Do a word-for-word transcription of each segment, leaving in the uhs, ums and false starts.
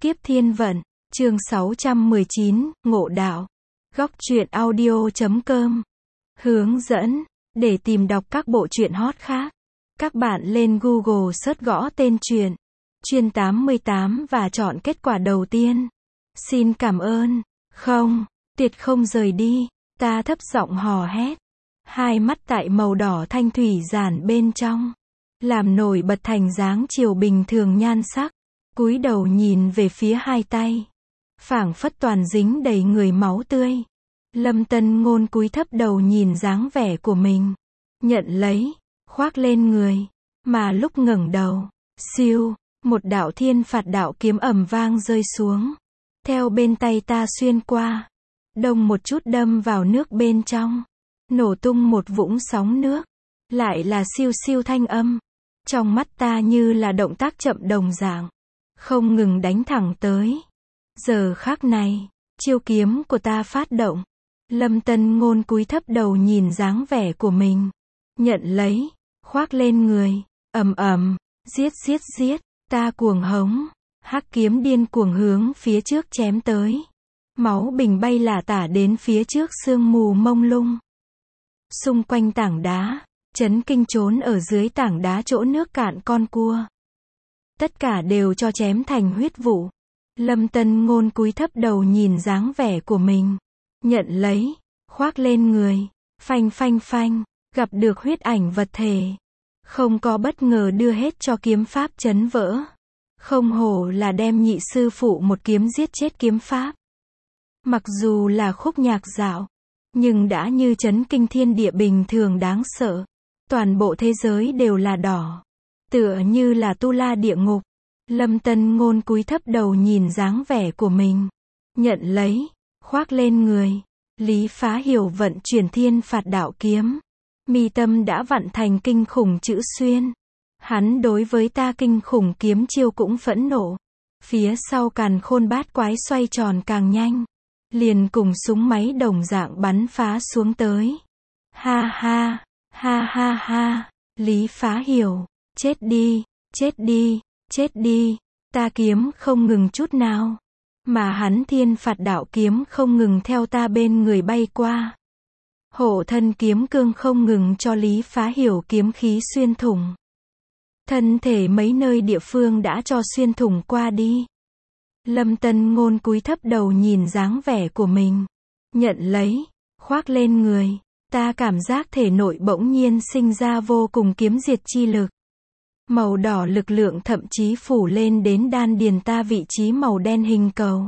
Kiếp Thiên Vận, chương sáu trăm mười chín, Ngộ Đạo. Góc truyện audio chấm com. Hướng dẫn, để tìm đọc các bộ truyện hot khác, các bạn lên Google search gõ tên truyện, Truyện tám mươi tám và chọn kết quả đầu tiên. Xin cảm ơn. Không, tuyệt không rời đi, ta thấp giọng hò hét. Hai mắt tại màu đỏ thanh thủy giản bên trong, làm nổi bật thành dáng chiều bình thường nhan sắc. Cúi đầu nhìn về phía hai tay, phảng phất toàn dính đầy người máu tươi. Lâm Tân Ngôn cúi thấp đầu nhìn dáng vẻ của mình, nhận lấy, khoác lên người, mà lúc ngẩng đầu, siêu, một đạo thiên phạt đạo kiếm ầm vang rơi xuống, theo bên tay ta xuyên qua, đông một chút đâm vào nước bên trong, nổ tung một vũng sóng nước, lại là siêu siêu thanh âm, trong mắt ta như là động tác chậm đồng dạng, không ngừng đánh thẳng tới. Giờ khắc này, chiêu kiếm của ta phát động. Lâm Tân Ngôn cúi thấp đầu nhìn dáng vẻ của mình, nhận lấy, khoác lên người, ầm ầm, giết giết giết, ta cuồng hống, hắc kiếm điên cuồng hướng phía trước chém tới. Máu bình bay lả tả đến phía trước sương mù mông lung. Xung quanh tảng đá, chấn kinh trốn ở dưới tảng đá chỗ nước cạn con cua. Tất cả đều cho chém thành huyết vụ. Lâm Tân Ngôn cúi thấp đầu nhìn dáng vẻ của mình, nhận lấy, khoác lên người, phanh phanh phanh, gặp được huyết ảnh vật thể. Không có bất ngờ đưa hết cho kiếm pháp chấn vỡ. Không hổ là đem nhị sư phụ một kiếm giết chết kiếm pháp. Mặc dù là khúc nhạc dạo, nhưng đã như chấn kinh thiên địa bình thường đáng sợ. Toàn bộ thế giới đều là đỏ, tựa như là tu la địa ngục. Lâm Tân Ngôn cúi thấp đầu nhìn dáng vẻ của mình, nhận lấy, khoác lên người. Lý Phá Hiểu vận chuyển thiên phạt đạo kiếm, mi tâm đã vặn thành kinh khủng chữ xuyên. Hắn đối với ta kinh khủng kiếm chiêu cũng phẫn nộ. Phía sau càn khôn bát quái xoay tròn càng nhanh, liền cùng súng máy đồng dạng bắn phá xuống tới. Ha ha, ha ha ha, Lý Phá Hiểu, chết đi, chết đi, chết đi, ta kiếm không ngừng chút nào. Mà hắn thiên phạt đạo kiếm không ngừng theo ta bên người bay qua. Hộ thân kiếm cương không ngừng cho Lý Phá Hiểu kiếm khí xuyên thủng. Thân thể mấy nơi địa phương đã cho xuyên thủng qua đi. Lâm Tân Ngôn cúi thấp đầu nhìn dáng vẻ của mình, nhận lấy, khoác lên người. Ta cảm giác thể nội bỗng nhiên sinh ra vô cùng kiếm diệt chi lực. Màu đỏ lực lượng thậm chí phủ lên đến đan điền ta vị trí màu đen hình cầu.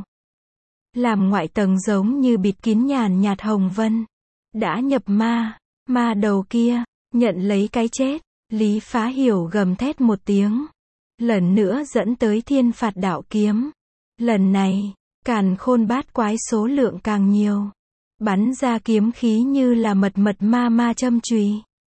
Làm ngoại tầng giống như bịt kín nhàn nhạt hồng vân. Đã nhập ma, ma đầu kia, nhận lấy cái chết. Lý Phá Hiểu gầm thét một tiếng. Lần nữa dẫn tới thiên phạt đạo kiếm. Lần này, càn khôn bát quái số lượng càng nhiều. Bắn ra kiếm khí như là mật mật ma ma châm chùy.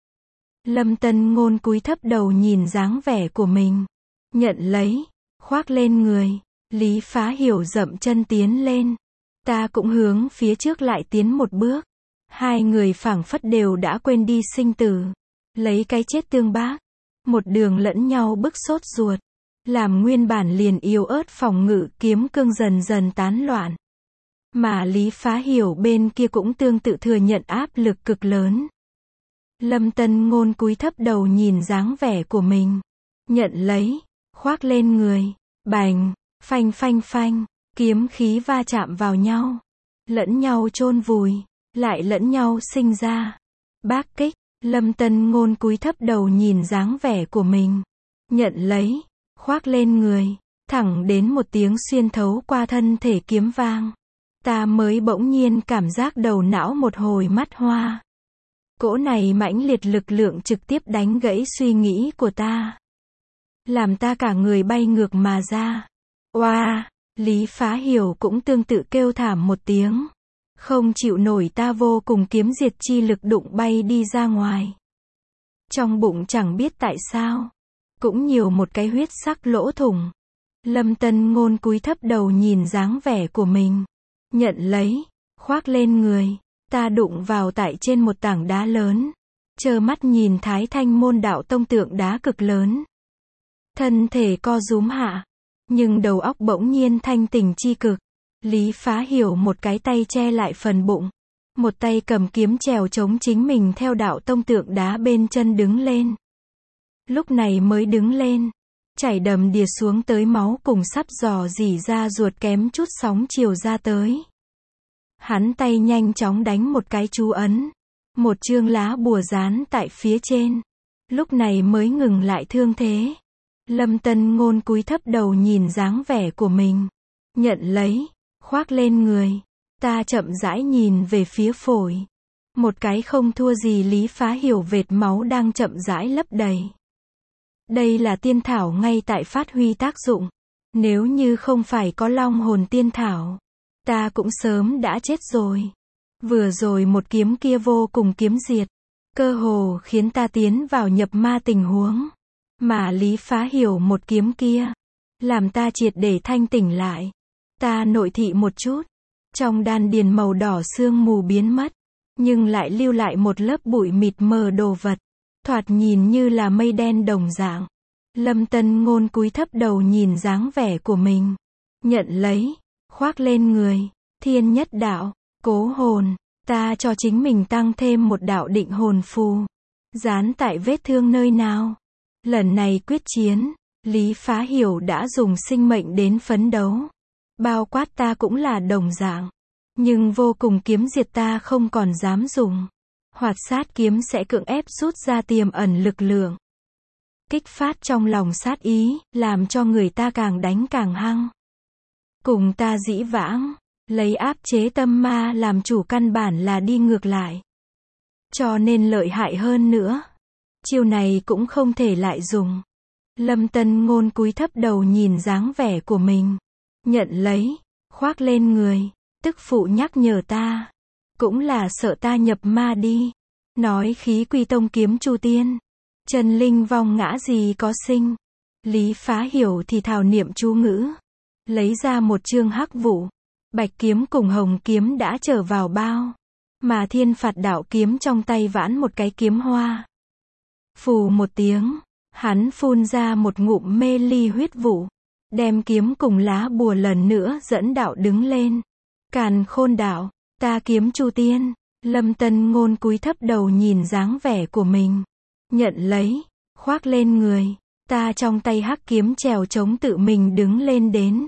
Lâm Tân Ngôn cúi thấp đầu nhìn dáng vẻ của mình, nhận lấy, khoác lên người. Lý Phá Hiểu dậm chân tiến lên. Ta cũng hướng phía trước lại tiến một bước. Hai người phảng phất đều đã quên đi sinh tử. Lấy cái chết tương bác. Một đường lẫn nhau bức sốt ruột. Làm nguyên bản liền yếu ớt phòng ngự kiếm cương dần dần tán loạn. Mà Lý Phá Hiểu bên kia cũng tương tự thừa nhận áp lực cực lớn. Lâm Tân Ngôn cúi thấp đầu nhìn dáng vẻ của mình, nhận lấy, khoác lên người. Bành, phanh phanh phanh, kiếm khí va chạm vào nhau, lẫn nhau chôn vùi, lại lẫn nhau sinh ra. Bác kích, Lâm Tân Ngôn cúi thấp đầu nhìn dáng vẻ của mình, nhận lấy, khoác lên người, thẳng đến một tiếng xuyên thấu qua thân thể kiếm vang. Ta mới bỗng nhiên cảm giác đầu não một hồi mắt hoa. Cỗ này mãnh liệt lực lượng trực tiếp đánh gãy suy nghĩ của ta. Làm ta cả người bay ngược mà ra. Oa, Lý Phá Hiểu cũng tương tự kêu thảm một tiếng. Không chịu nổi ta vô cùng kiếm diệt chi lực đụng bay đi ra ngoài. Trong bụng chẳng biết tại sao, cũng nhiều một cái huyết sắc lỗ thủng. Lâm Tân Ngôn cúi thấp đầu nhìn dáng vẻ của mình, nhận lấy, khoác lên người. Ta đụng vào tại trên một tảng đá lớn. Trơ mắt nhìn Thái Thanh Môn Đạo Tông tượng đá cực lớn. Thân thể co rúm hạ. nhưng đầu óc bỗng nhiên thanh tỉnh chi cực. Lý Phá Hiểu một cái tay che lại phần bụng, một tay cầm kiếm trèo chống chính mình theo đạo tông tượng đá bên chân đứng lên. Lúc này mới đứng lên, chảy đầm đìa xuống tới máu cùng sắp dò dỉ ra ruột kém chút sóng chiều ra tới. Hắn tay nhanh chóng đánh một cái chú ấn, một chương lá bùa dán tại phía trên. Lúc này mới ngừng lại thương thế. Lâm Tân Ngôn cúi thấp đầu nhìn dáng vẻ của mình, nhận lấy, khoác lên người. Ta chậm rãi nhìn về phía phổi. Một cái không thua gì Lý Phá Hiểu vệt máu đang chậm rãi lấp đầy. Đây là tiên thảo ngay tại phát huy tác dụng. Nếu như không phải có long hồn tiên thảo, ta cũng sớm đã chết rồi. Vừa rồi một kiếm kia vô cùng kiếm diệt, cơ hồ khiến ta tiến vào nhập ma tình huống. Mà Lý Phá Hiểu một kiếm kia, làm ta triệt để thanh tỉnh lại. Ta nội thị một chút, trong đan điền màu đỏ sương mù biến mất, nhưng lại lưu lại một lớp bụi mịt mờ đồ vật, thoạt nhìn như là mây đen đồng dạng. Lâm Tân Ngôn cúi thấp đầu nhìn dáng vẻ của mình, nhận lấy, khoác lên người. Thiên nhất đạo, cố hồn, ta cho chính mình tăng thêm một đạo định hồn phù, dán tại vết thương nơi nào. Lần này quyết chiến, Lý Phá Hiểu đã dùng sinh mệnh đến phấn đấu. Bao quát ta cũng là đồng dạng. Nhưng vô cùng kiếm diệt ta không còn dám dùng. Hoạt sát kiếm sẽ cưỡng ép rút ra tiềm ẩn lực lượng, kích phát trong lòng sát ý, làm cho người ta càng đánh càng hăng. Cùng ta dĩ vãng, lấy áp chế tâm ma làm chủ căn bản là đi ngược lại. Cho nên lợi hại hơn nữa. Chiêu này cũng không thể lại dùng. Lâm Tân Ngôn cúi thấp đầu nhìn dáng vẻ của mình, nhận lấy, khoác lên người. Tức phụ nhắc nhở ta, cũng là sợ ta nhập ma đi. Nói khí quy tông kiếm chu tiên, chân linh vong ngã gì có sinh. Lý Phá Hiểu thì thào niệm chú ngữ, lấy ra một chương hắc vụ. Bạch kiếm cùng hồng kiếm đã trở vào bao, mà thiên phạt đạo kiếm trong tay vãn một cái kiếm hoa. Phù một tiếng, hắn phun ra một ngụm mê ly huyết vụ, đem kiếm cùng lá bùa lần nữa dẫn đạo đứng lên. Càn Khôn đạo, ta kiếm chu tiên. Lâm Tân Ngôn cúi thấp đầu nhìn dáng vẻ của mình, nhận lấy, khoác lên người. Ta trong tay hắc kiếm trèo chống tự mình đứng lên đến.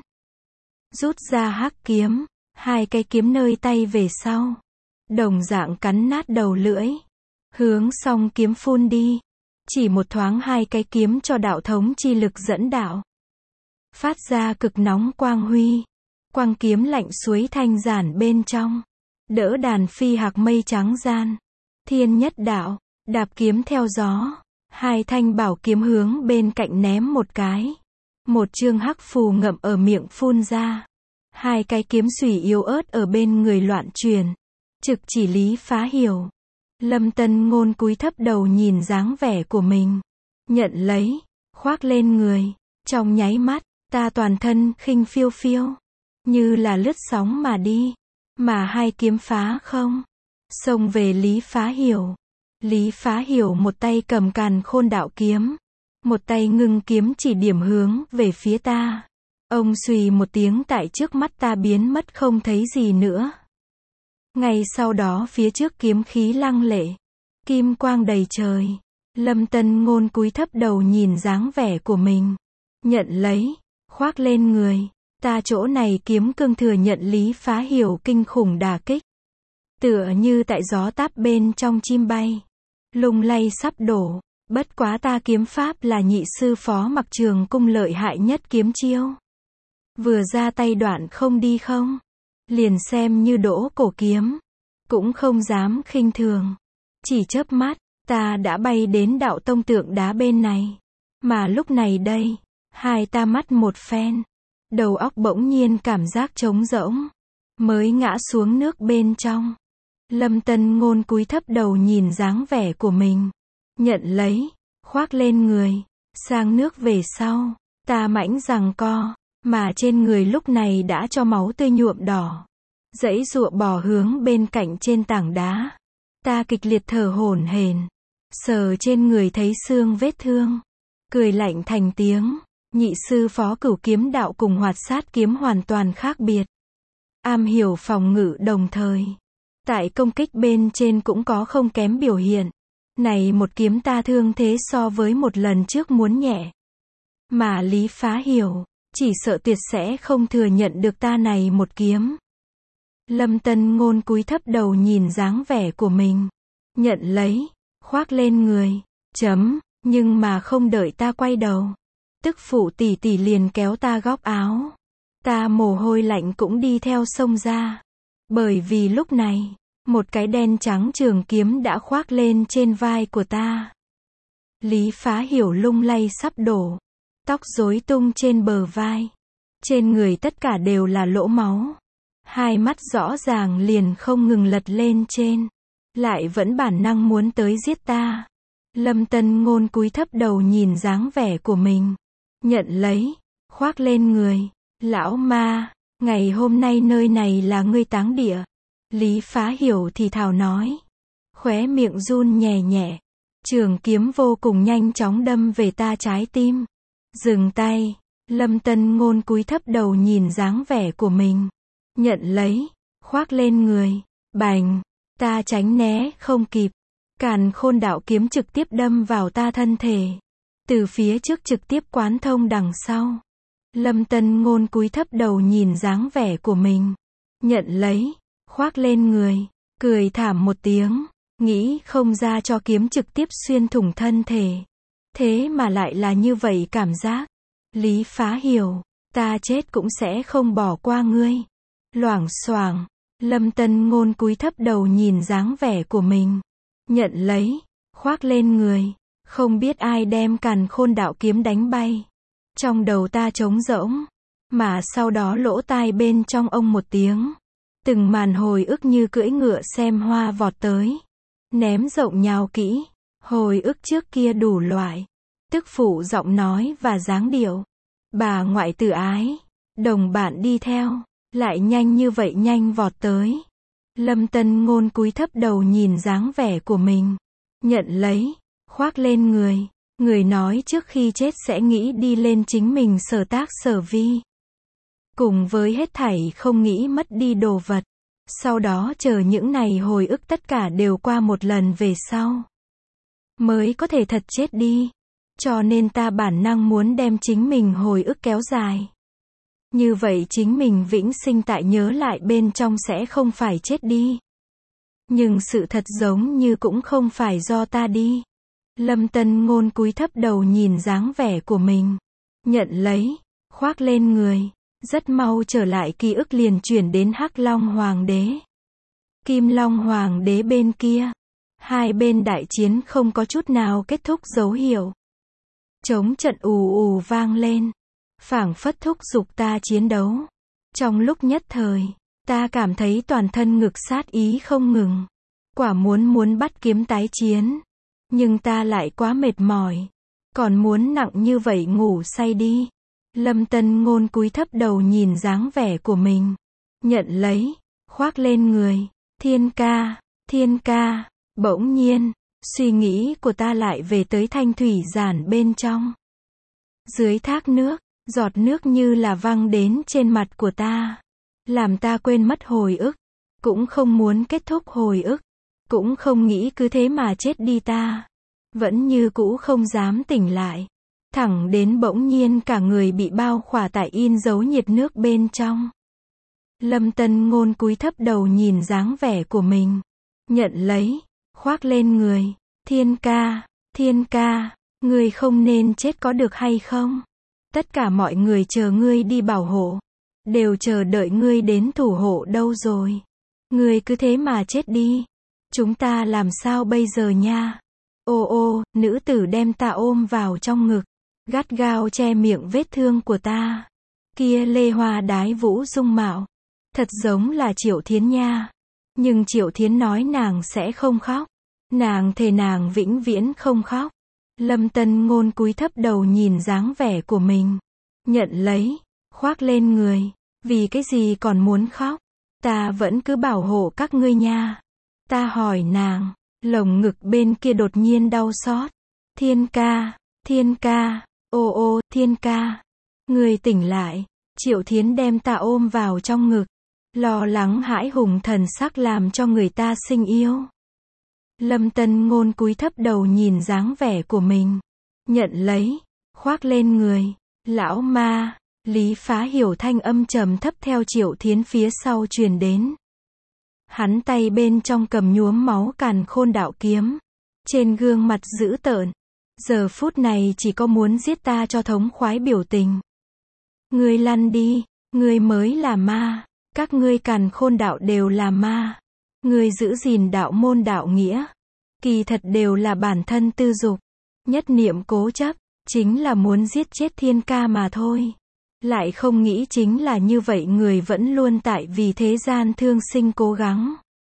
Rút ra hắc kiếm, hai cái kiếm nơi tay về sau, đồng dạng cắn nát đầu lưỡi, hướng song kiếm phun đi. Chỉ một thoáng hai cái kiếm cho đạo thống chi lực dẫn đạo, phát ra cực nóng quang huy. Quang kiếm lạnh suối thanh giản bên trong, đỡ đàn phi hạc mây trắng gian. Thiên nhất đạo, đạp kiếm theo gió, hai thanh bảo kiếm hướng bên cạnh ném một cái. Một chương hắc phù ngậm ở miệng phun ra. Hai cái kiếm xùy yếu ớt ở bên người loạn truyền, trực chỉ Lý Phá Hiểu. Lâm Tân Ngôn cúi thấp đầu nhìn dáng vẻ của mình, nhận lấy, khoác lên người. Trong nháy mắt, ta toàn thân khinh phiêu phiêu, như là lướt sóng mà đi, mà hai kiếm phá không, xông về Lý Phá Hiểu. Lý Phá Hiểu một tay cầm Càn Khôn đạo kiếm, một tay ngưng kiếm chỉ điểm hướng về phía ta. Ông xùy một tiếng tại trước mắt ta biến mất không thấy gì nữa. Ngay sau đó phía trước kiếm khí lăng lệ, kim quang đầy trời. Lâm Tân Ngôn cúi thấp đầu nhìn dáng vẻ của mình, nhận lấy, khoác lên người. Ta chỗ này kiếm cương thừa nhận Lý Phá Hiểu kinh khủng đả kích, tựa như tại gió táp bên trong chim bay, lung lay sắp đổ. Bất quá ta kiếm pháp là nhị sư phó Mặc Trường Cung lợi hại nhất kiếm chiêu, vừa ra tay đoạn không đi không, liền xem như đỗ cổ kiếm, cũng không dám khinh thường. Chỉ chớp mắt, ta đã bay đến đạo tông tượng đá bên này. Mà lúc này đây, hai ta mắt một phen, đầu óc bỗng nhiên cảm giác trống rỗng, mới ngã xuống nước bên trong. Lâm Tân Ngôn cúi thấp đầu nhìn dáng vẻ của mình, nhận lấy, khoác lên người. Sang nước về sau, ta mãnh giằng co, mà trên người lúc này đã cho máu tươi nhuộm đỏ, giãy giụa bò hướng bên cạnh trên tảng đá. Ta kịch liệt thở hổn hển, sờ trên người thấy xương vết thương, cười lạnh thành tiếng, Nhị sư phó Cửu kiếm đạo cùng Hoạt sát kiếm hoàn toàn khác biệt. Am hiểu phòng ngự đồng thời. Tại công kích bên trên cũng có không kém biểu hiện. Này một kiếm ta thương thế so với một lần trước muốn nhẹ. Mà Lý Phá hiểu, chỉ sợ tuyệt sẽ không thừa nhận được ta này một kiếm. Lâm Tân Ngôn cúi thấp đầu nhìn dáng vẻ của mình. Nhận lấy, khoác lên người, chấm, nhưng mà không đợi ta quay đầu. Tức phụ tỷ tỷ liền kéo ta góc áo. Ta mồ hôi lạnh cũng đi theo xông ra. Bởi vì lúc này, một cái đen trắng trường kiếm đã khoác lên trên vai của ta. Lý Phá hiểu lung lay sắp đổ. Tóc rối tung trên bờ vai. Trên người tất cả đều là lỗ máu. Hai mắt rõ ràng liền không ngừng lật lên trên. Lại vẫn bản năng muốn tới giết ta. Lâm Tân Ngôn cúi thấp đầu nhìn dáng vẻ của mình. Nhận lấy, khoác lên người. Lão ma, ngày hôm nay nơi này là ngươi táng địa. Lý Phá hiểu thì thào nói. Khóe miệng run nhẹ nhẹ. Trường kiếm vô cùng nhanh chóng đâm về ta trái tim. Dừng tay. Lâm Tân Ngôn cúi thấp đầu nhìn dáng vẻ của mình. Nhận lấy, khoác lên người. Bành, ta tránh né không kịp. Càn Khôn đạo kiếm trực tiếp đâm vào ta thân thể. Từ phía trước trực tiếp quán thông đằng sau. Lâm Tân Ngôn cúi thấp đầu nhìn dáng vẻ của mình. Nhận lấy, khoác lên người. Cười thảm một tiếng. Nghĩ không ra cho kiếm trực tiếp xuyên thủng thân thể. Thế mà lại là như vậy cảm giác. Lý Phá hiểu, ta chết cũng sẽ không bỏ qua ngươi. Loảng xoảng, Lâm Tân Ngôn cúi thấp đầu nhìn dáng vẻ của mình. Nhận lấy, khoác lên người. Không biết ai đem Càn Khôn đạo kiếm đánh bay. Trong đầu ta trống rỗng. Mà sau đó lỗ tai bên trong ông một tiếng. Từng màn hồi ức như cưỡi ngựa xem hoa vọt tới. Ném rộng nhào kỹ. Hồi ức trước kia đủ loại. Tức phụ giọng nói và dáng điệu. Bà ngoại tử ái. Đồng bạn đi theo. Lại nhanh như vậy nhanh vọt tới. Lâm Tân Ngôn cúi thấp đầu nhìn dáng vẻ của mình. Nhận lấy. Khoác lên người. Người nói trước khi chết sẽ nghĩ đi lên chính mình sở tác sở vi. Cùng với hết thảy không nghĩ mất đi đồ vật. Sau đó chờ những này hồi ức tất cả đều qua một lần về sau. Mới có thể thật chết đi. Cho nên ta bản năng muốn đem chính mình hồi ức kéo dài. Như vậy chính mình vĩnh sinh tại nhớ lại bên trong sẽ không phải chết đi. Nhưng sự thật giống như cũng không phải do ta đi. Lâm Tân Ngôn cúi thấp đầu nhìn dáng vẻ của mình. Nhận lấy, khoác lên người. Rất mau trở lại ký ức liền chuyển đến Hắc Long Hoàng đế. Kim Long Hoàng đế bên kia. Hai bên đại chiến không có chút nào kết thúc dấu hiệu. Trống trận ù ù vang lên. Phảng phất thúc giục ta chiến đấu. Trong lúc nhất thời, ta cảm thấy toàn thân ngực sát ý không ngừng. Quả muốn muốn bắt kiếm tái chiến. Nhưng ta lại quá mệt mỏi. Còn muốn nặng như vậy ngủ say đi. Lâm Tân Ngôn cúi thấp đầu nhìn dáng vẻ của mình. Nhận lấy, khoác lên người. Thiên ca, thiên ca. Bỗng nhiên, suy nghĩ của ta lại về tới thanh thủy giản bên trong. Dưới thác nước, giọt nước như là văng đến trên mặt của ta. Làm ta quên mất hồi ức. Cũng không muốn kết thúc hồi ức. Cũng không nghĩ cứ thế mà chết đi ta. Vẫn như cũ không dám tỉnh lại. Thẳng đến bỗng nhiên cả người bị bao khỏa tại in dấu nhiệt nước bên trong. Lâm Tân Ngôn cúi thấp đầu nhìn dáng vẻ của mình. Nhận lấy, khoác lên người. Thiên ca, thiên ca, ngươi không nên chết có được hay không? Tất cả mọi người chờ ngươi đi bảo hộ. Đều chờ đợi ngươi đến thủ hộ đâu rồi? Ngươi cứ thế mà chết đi. Chúng ta làm sao bây giờ nha? Ô ô, nữ tử đem ta ôm vào trong ngực. Gắt gao che miệng vết thương của ta. Kia lê hoa đái vũ dung mạo. Thật giống là Triệu Thiến nha. Nhưng Triệu Thiến nói nàng sẽ không khóc. Nàng thề nàng vĩnh viễn không khóc. Lâm Tân Ngôn cúi thấp đầu nhìn dáng vẻ của mình. Nhận lấy, khoác lên người. Vì cái gì còn muốn khóc? Ta vẫn cứ bảo hộ các ngươi nha. Ta hỏi nàng. Lồng ngực bên kia đột nhiên đau xót. Thiên ca, thiên ca, ô ô, thiên ca. Ngươi tỉnh lại. Triệu Thiến đem ta ôm vào trong ngực. Lo lắng hãi hùng thần sắc làm cho người ta sinh yêu. Lâm Tân Ngôn cúi thấp đầu nhìn dáng vẻ của mình. Nhận lấy. Khoác lên người. Lão ma. Lý Phá Hiểu thanh âm trầm thấp theo Triệu Thiến phía sau truyền đến. Hắn tay bên trong cầm nhuốm máu càn khôn đạo kiếm. Trên gương mặt dữ tợn. Giờ phút này chỉ có muốn giết ta cho thống khoái biểu tình. Ngươi lăn đi. Ngươi mới là ma. Các ngươi càn khôn đạo đều là ma. Ngươi giữ gìn đạo môn đạo nghĩa. Kỳ thật đều là bản thân tư dục. Nhất niệm cố chấp. Chính là muốn giết chết Thiên Ca mà thôi. Lại không nghĩ chính là như vậy người vẫn luôn tại vì thế gian thương sinh cố gắng.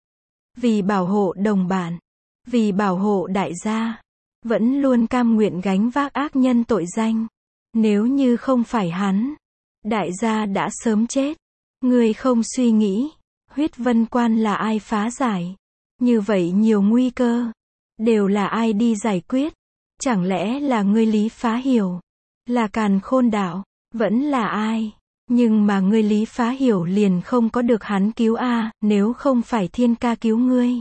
Vì bảo hộ đồng bản. Vì bảo hộ đại gia. Vẫn luôn cam nguyện gánh vác ác nhân tội danh. Nếu như không phải hắn. Đại gia đã sớm chết. Ngươi không suy nghĩ. Huyết vân quan là ai phá giải. Như vậy nhiều nguy cơ. Đều là ai đi giải quyết. Chẳng lẽ là ngươi Lý Phá Hiểu. Là càn khôn đạo. Vẫn là ai. Nhưng mà ngươi Lý Phá Hiểu liền không có được hắn cứu a, nếu không phải Thiên Ca cứu ngươi.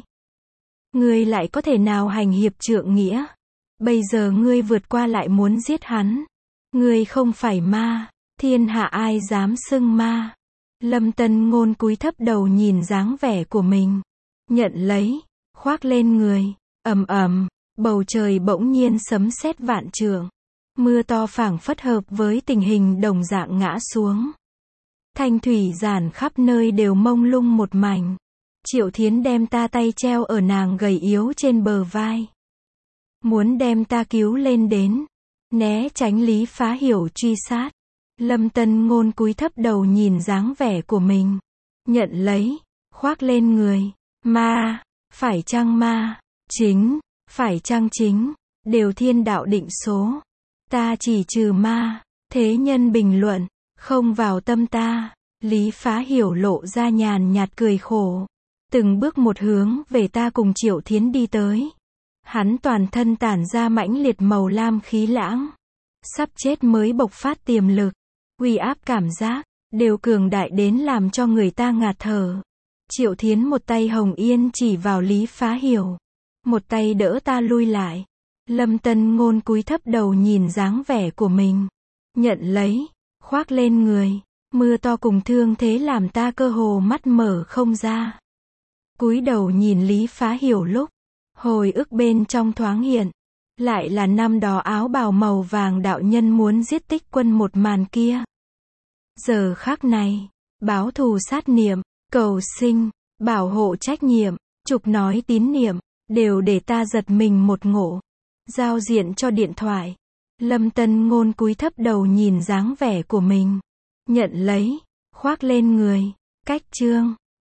Ngươi lại có thể nào hành hiệp trượng nghĩa. Bây giờ ngươi vượt qua lại muốn giết hắn. Ngươi không phải ma. Thiên hạ ai dám xưng ma. Lâm Tân Ngôn cúi thấp đầu nhìn dáng vẻ của mình. Nhận lấy. Khoác lên người. Ầm ầm. Bầu trời bỗng nhiên sấm sét vạn trượng. Mưa to phảng phất hợp với tình hình đồng dạng ngã xuống. Thanh thủy giản khắp nơi đều mông lung một mảnh. Triệu Thiến đem ta tay treo ở nàng gầy yếu trên bờ vai. Muốn đem ta cứu lên đến. Né tránh Lý Phá Hiểu truy sát. Lâm Tân Ngôn cúi thấp đầu nhìn dáng vẻ của mình. Nhận lấy. Khoác lên người. Ma. Phải chăng ma. Chính. Phải chăng chính. Đều thiên đạo định số. Ta chỉ trừ ma. Thế nhân bình luận. Không vào tâm ta. Lý Phá Hiểu lộ ra nhàn nhạt cười khổ. Từng bước một hướng về ta cùng Triệu Thiến đi tới. Hắn toàn thân tản ra mãnh liệt màu lam khí lãng. Sắp chết mới bộc phát tiềm lực. Uy áp cảm giác. Đều cường đại đến làm cho người ta ngạt thở. Triệu Thiến một tay hồng yên chỉ vào Lý Phá Hiểu. Một tay đỡ ta lui lại. Lâm Tân Ngôn cúi thấp đầu nhìn dáng vẻ của mình. Nhận lấy. Khoác lên người. Mưa to cùng thương thế làm ta cơ hồ mắt mở không ra. Cúi đầu nhìn Lý Phá Hiểu lúc. Hồi ức bên trong thoáng hiện. Lại là năm đó áo bào màu vàng đạo nhân muốn giết Tích Quân một màn kia. Giờ khắc này. Báo thù sát niệm. Cầu sinh. Bảo hộ trách nhiệm. Trục nói tín niệm. Đều để ta giật mình một ngộ. Giao diện cho điện thoại. Lâm Tân Ngôn cúi thấp đầu nhìn dáng vẻ của mình. Nhận lấy. Khoác lên người. Cách chương.